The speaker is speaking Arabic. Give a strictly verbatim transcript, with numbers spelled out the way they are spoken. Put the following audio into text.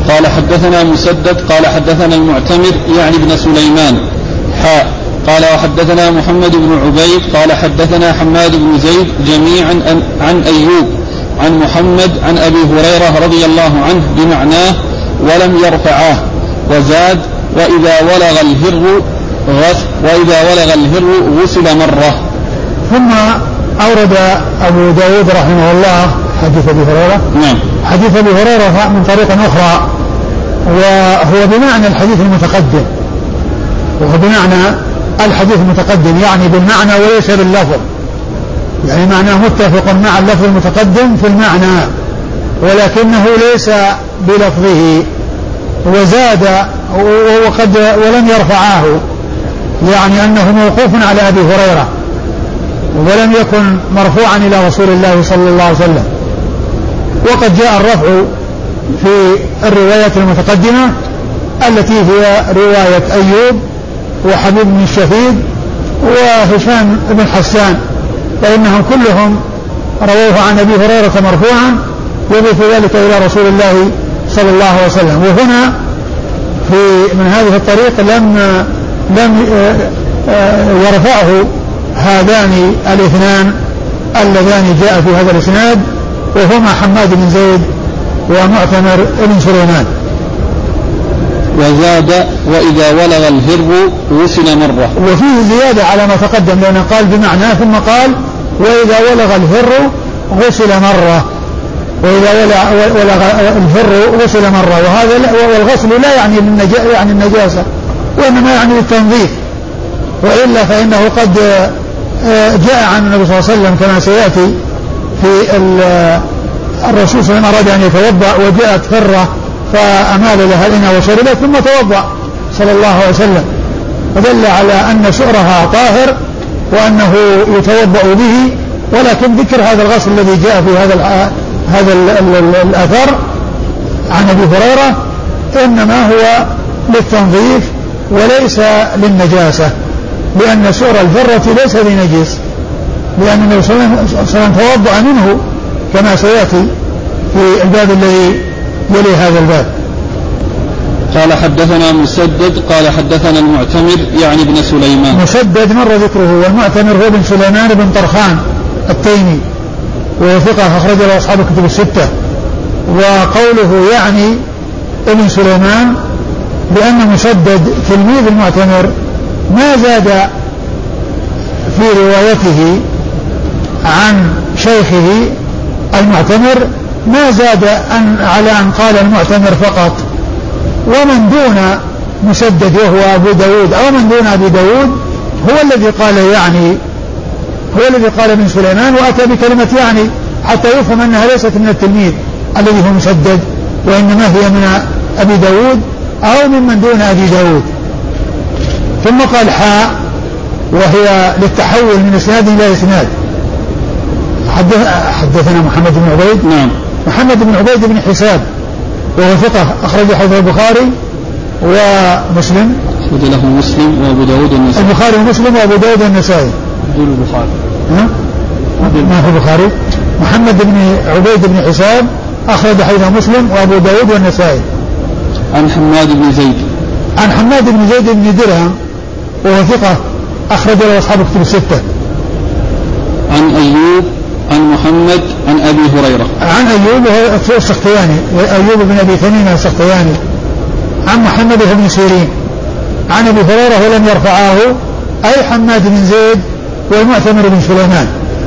قال حدثنا مسدد قال حدثنا المعتمر يعني ابن سليمان حاء قال وحدثنا محمد بن عبيد قال حدثنا حماد بن زيد جميعا عن أيوب عن محمد عن أبي هريرة رضي الله عنه بمعناه ولم يرفعاه، وزاد وإذا ولغ الهر غسل وإذا ولغ الهر غسل مرة. ثم أورد أبو داود رحمه الله حديث أبي هريرة نعم حديث أبي هريرة من طريق أخرى، وهو بمعنى الحديث المتقدم وهو بمعنى الحديث المتقدم يعني بالمعنى وليس باللفظ، يعني معناه متفق مع اللفظ المتقدم في المعنى ولكنه ليس بلفظه. وزاد وقد ولم يرفعاه يعني أنه موقوف على أبي هريرة ولم يكن مرفوعا إلى رسول الله صلى الله عليه وسلم. وقد جاء الرفع في الرواية المتقدمة التي هي رواية أيوب وحبيب بن الشفيد وهشام بن حسان، فإنهم كلهم رووه عن أبي هريرة مرفوعا يضيف ذلك إلى رسول الله صلى الله عليه وسلم. وهنا في من هذه الطريق لم لم يرفعه هذان الاثنان اللذان جاء في هذا الاسناد وهما حماد بن زيد ومعتمر بن سليمان. وزاد وإذا ولغ الهر غسل مرة، وفيه زيادة على ما تقدم لأنه قال بمعنى ثم قال وإذا ولغ الهر غسل مرة، وإذا ولغ الهر غسل مرة، وهذا والغسل لا يعني يعني النجاسة وإنما يعني التنظيف، وإلا فإنه قد جاء عن النبي صلى الله عليه وسلم كما سيأتي في الرسول صلى الله عليه وسلم أراد أن يتوضأ وجاءت فرة فأمال لها الإناء وشربت ثم توضأ صلى الله عليه وسلم، فدل على أن شعرها طاهر وأنه يتوضأ به. ولكن ذكر هذا الغسل الذي جاء في هذا هذا الأثر عن أبي هريرة إنما هو للتنظيف وليس للنجاسة، لأن سؤر الفرة ليس بنجس، لأن النبي صلى الله عليه وسلم توضأ منه كما سيأتي في الباب الذي يلي هذا الباب. قال حدثنا مسدد قال حدثنا المعتمر يعني ابن سليمان. مسدد مر ذكره، والمعتمر هو ابن سليمان بن طرخان التيمي وهو ثقة أخرج له أصحاب الكتب الستة. وقوله يعني ابن سليمان لأن مسدد تلميذ المعتمر ما زاد في روايته عن شيخه المعتمر ما زاد أن على أن قال المعتمر فقط، ومن دون مسدد وهو أبو داود أو من دون أبي داود هو الذي قال يعني هو الذي قال ابن سليمان وأتى بكلمة يعني حتى يفهم أنها ليست من التلميذ الذي هو مسدد وإنما هي من أبي داود أو ممن دون أبي داود. ثم قال حاء وهي للتحول من إسناد إلى إسناد. حدثنا محمد بن عبيد نعم محمد بن عبيد بن حساب وهو ثقة أخرج حديث البخاري ومسلم أخرج له مسلم وأبو داود النسائي. البخاري ومسلم وأبو داود النسائي دون البخاري ها؟ ما هو البخاري. محمد بن عبيد بن حساب أخرج حديث مسلم وأبو داود والنسائي. عن حماد بن زيد عن حماد بن زيد بن درهم وهو ثقة أخرج له أصحاب الكتب الستة. عن أيوب عن محمد عن أبي هريرة. عن أيوب وهو السختياني أيوب بن أبي تميم السختياني. عن محمد بن سيرين عن أبي هريرة ولم يرفعاه أي حماد بن زيد والمعتمر بن سليمان.